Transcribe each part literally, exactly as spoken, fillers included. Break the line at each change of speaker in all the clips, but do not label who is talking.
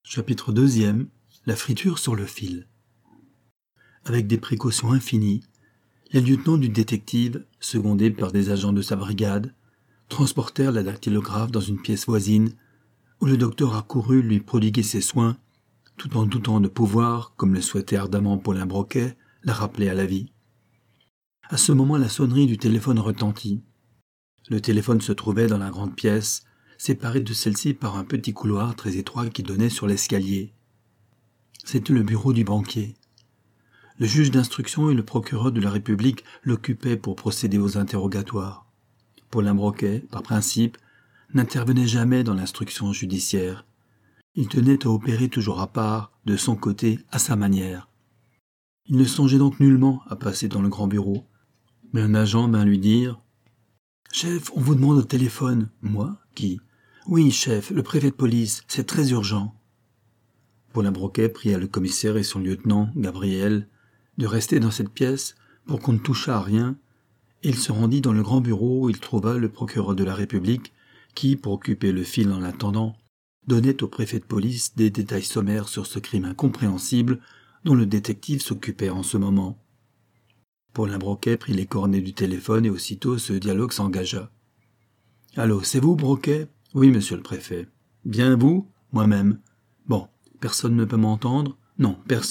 Chapitre deuxième. La friture sur le fil. Avec des précautions infinies, les lieutenants du détective, secondés par des agents de sa brigade, transportèrent la dactylographe dans une pièce voisine, où le docteur accourut lui prodiguer ses soins, tout en doutant de pouvoir, comme le souhaitait ardemment Paulin Broquet, la rappeler à la vie. À ce moment, la sonnerie du téléphone retentit. Le téléphone se trouvait dans la grande pièce, séparée de celle-ci par un petit couloir très étroit qui donnait sur l'escalier. C'était le bureau du banquier. Le juge d'instruction et le procureur de la République l'occupaient pour procéder aux interrogatoires. Paulin Broquet, par principe, n'intervenait jamais dans l'instruction judiciaire. Il tenait à opérer toujours à part, de son côté, à sa manière. Il ne songeait donc nullement à passer dans le grand bureau. Mais un agent vint lui dire « Chef, on vous demande au téléphone. »« Moi ? Qui ?»« Oui, chef, le préfet de police, c'est très urgent. » Paulin Broquet pria le commissaire et son lieutenant, Gabriel, de rester dans cette pièce pour qu'on ne touchât à rien, et il se rendit dans le grand bureau où il trouva le procureur de la République qui, pour occuper le fil en l'attendant, donnait au préfet de police des détails sommaires sur ce crime incompréhensible dont le détective s'occupait en ce moment. Paulin Broquet prit les coordonnées du téléphone et aussitôt ce dialogue s'engagea. « Allô, c'est vous, Broquet ? » ?»« Oui, monsieur le préfet. »« Bien vous ? » ?»« Moi-même. »« Bon, personne ne peut m'entendre ? » ?»« Non, personne. »«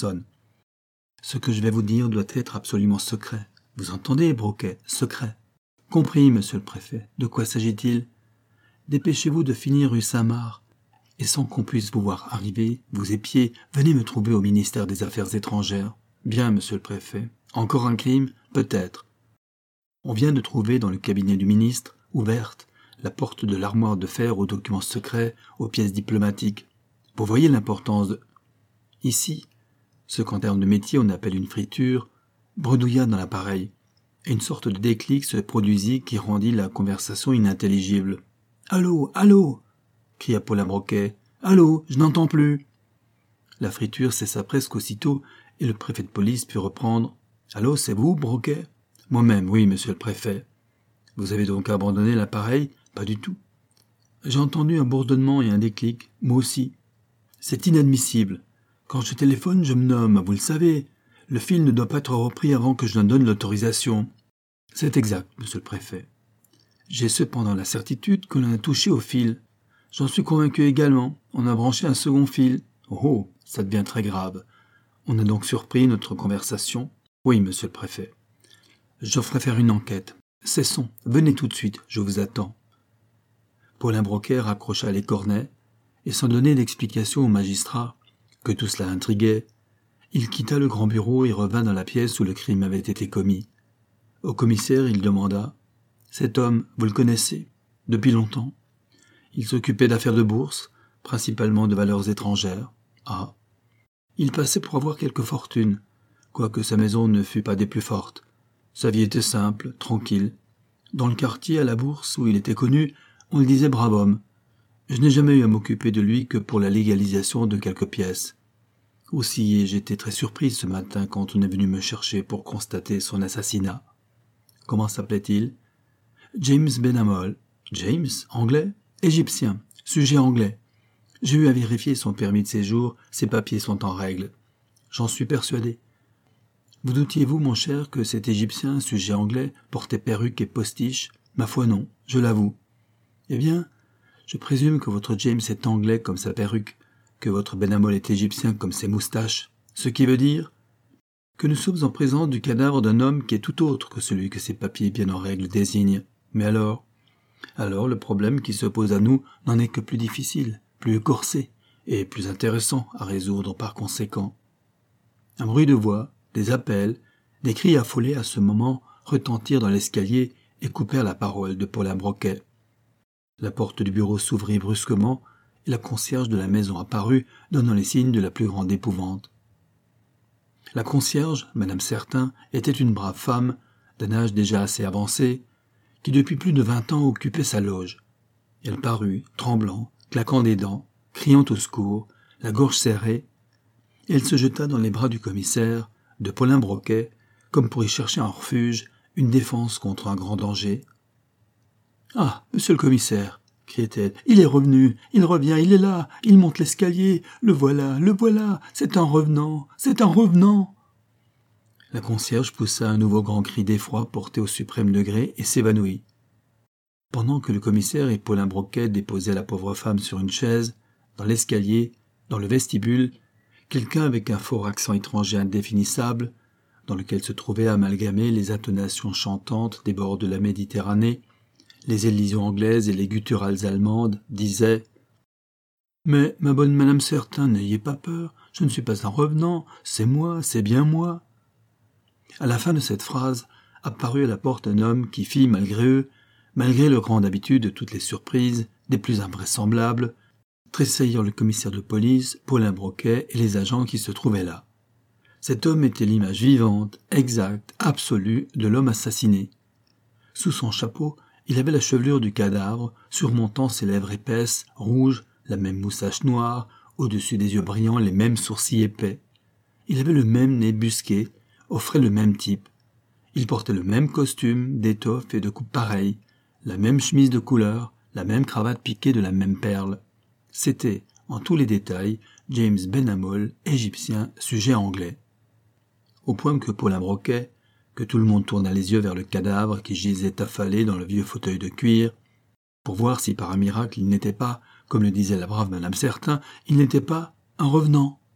Ce que je vais vous dire doit être absolument secret. Vous entendez, Broquet ? Secret. »« Compris, monsieur le préfet. De quoi s'agit-il ? » ?»« Dépêchez-vous de finir rue Saint-Marc, et sans qu'on puisse vous voir arriver, vous épier, venez me trouver au ministère des Affaires étrangères. »« Bien, monsieur le préfet. Encore un crime ? Peut-être. On vient de trouver dans le cabinet du ministre, ouverte, la porte de l'armoire de fer aux documents secrets, aux pièces diplomatiques. Vous voyez l'importance de... Ici, ce qu'en termes de métier on appelle une friture, bredouilla dans l'appareil, et une sorte de déclic se produisit qui rendit la conversation inintelligible. « Allô, allô !» cria Paulin Broquet. « Allô, je n'entends plus !» La friture cessa presque aussitôt, et le préfet de police put reprendre. « Allô, c'est vous, Broquet ?»« Moi-même, oui, monsieur le préfet. »« Vous avez donc abandonné l'appareil ? » ?»« Pas du tout. »« J'ai entendu un bourdonnement et un déclic, moi aussi. C'est inadmissible. Quand je téléphone, je me nomme, vous le savez. Le fil ne doit pas être repris avant que je ne donne l'autorisation. »« C'est exact, monsieur le préfet. J'ai cependant la certitude que l'on a touché au fil. J'en suis convaincu également. On a branché un second fil. Oh, ça devient très grave. On a donc surpris notre conversation. Oui, monsieur le préfet. Je ferai faire une enquête. Cessons. Venez tout de suite, je vous attends. » Paulin Broquet raccrocha les cornets, et sans donner d'explication au magistrat, que tout cela intriguait, il quitta le grand bureau et revint dans la pièce où le crime avait été commis. Au commissaire, il demanda « Cet homme, vous le connaissez ? Depuis longtemps ? Il s'occupait d'affaires de bourse, principalement de valeurs étrangères. Ah. Il passait pour avoir quelque fortune, quoique sa maison ne fût pas des plus fortes. Sa vie était simple, tranquille. Dans le quartier, à la bourse, où il était connu, on le disait brave homme. Je n'ai jamais eu à m'occuper de lui que pour la légalisation de quelques pièces. Aussi, j'étais très surpris ce matin quand on est venu me chercher pour constater son assassinat. Comment s'appelait-il ? James Benamol. James ? Anglais ? Égyptien. Sujet anglais. J'ai eu à vérifier son permis de séjour, ses papiers sont en règle. J'en suis persuadé. Vous doutiez-vous, mon cher, que cet Égyptien, sujet anglais, portait perruque et postiche ? Ma foi non, je l'avoue. Eh bien, je présume que votre James est anglais comme sa perruque, que votre Benamol est égyptien comme ses moustaches, ce qui veut dire que nous sommes en présence du cadavre d'un homme qui est tout autre que celui que ses papiers bien en règle désignent. Mais alors Alors le problème qui se pose à nous n'en est que plus difficile, plus corsé et plus intéressant à résoudre par conséquent. Un bruit de voix, des appels, des cris affolés à ce moment retentirent dans l'escalier et coupèrent la parole de Paulin Broquet. La porte du bureau s'ouvrit brusquement et la concierge de la maison apparut, donnant les signes de la plus grande épouvante. La concierge, Madame Certain, était une brave femme, d'un âge déjà assez avancé, qui depuis plus de vingt ans occupait sa loge. Elle parut, tremblant, claquant des dents, criant au secours, la gorge serrée, et elle se jeta dans les bras du commissaire, de Paulin Broquet, comme pour y chercher un refuge, une défense contre un grand danger. « Ah, monsieur le commissaire, criait-elle. « Il est revenu, il revient, il est là, il monte l'escalier, le voilà, le voilà, c'est un revenant, c'est un revenant !» La concierge poussa un nouveau grand cri d'effroi porté au suprême degré et s'évanouit. Pendant que le commissaire et Paulin Broquet déposaient la pauvre femme sur une chaise, dans l'escalier, dans le vestibule, quelqu'un avec un fort accent étranger indéfinissable, dans lequel se trouvaient amalgamées les intonations chantantes des bords de la Méditerranée, les élisions anglaises et les gutturales allemandes, disait « Mais, ma bonne madame Certain, n'ayez pas peur, je ne suis pas un revenant, c'est moi, c'est bien moi. » À la fin de cette phrase, apparut à la porte un homme qui fit, malgré eux, malgré leur grande habitude de toutes les surprises, des plus invraisemblables, tressaillir le commissaire de police, Paulin Broquet et les agents qui se trouvaient là. Cet homme était l'image vivante, exacte, absolue de l'homme assassiné. Sous son chapeau, il avait la chevelure du cadavre, surmontant ses lèvres épaisses, rouges, la même moustache noire, au-dessus des yeux brillants les mêmes sourcils épais. Il avait le même nez busqué, offrait le même type. Il portait le même costume, d'étoffe et de coupe pareille, la même chemise de couleur, la même cravate piquée de la même perle. C'était, en tous les détails, James Benhamou, égyptien, sujet anglais. Au point que Paulin Broquet, que tout le monde tourna les yeux vers le cadavre qui gisait affalé dans le vieux fauteuil de cuir, pour voir si par un miracle il n'était pas, comme le disait la brave madame Certain, il n'était pas un revenant.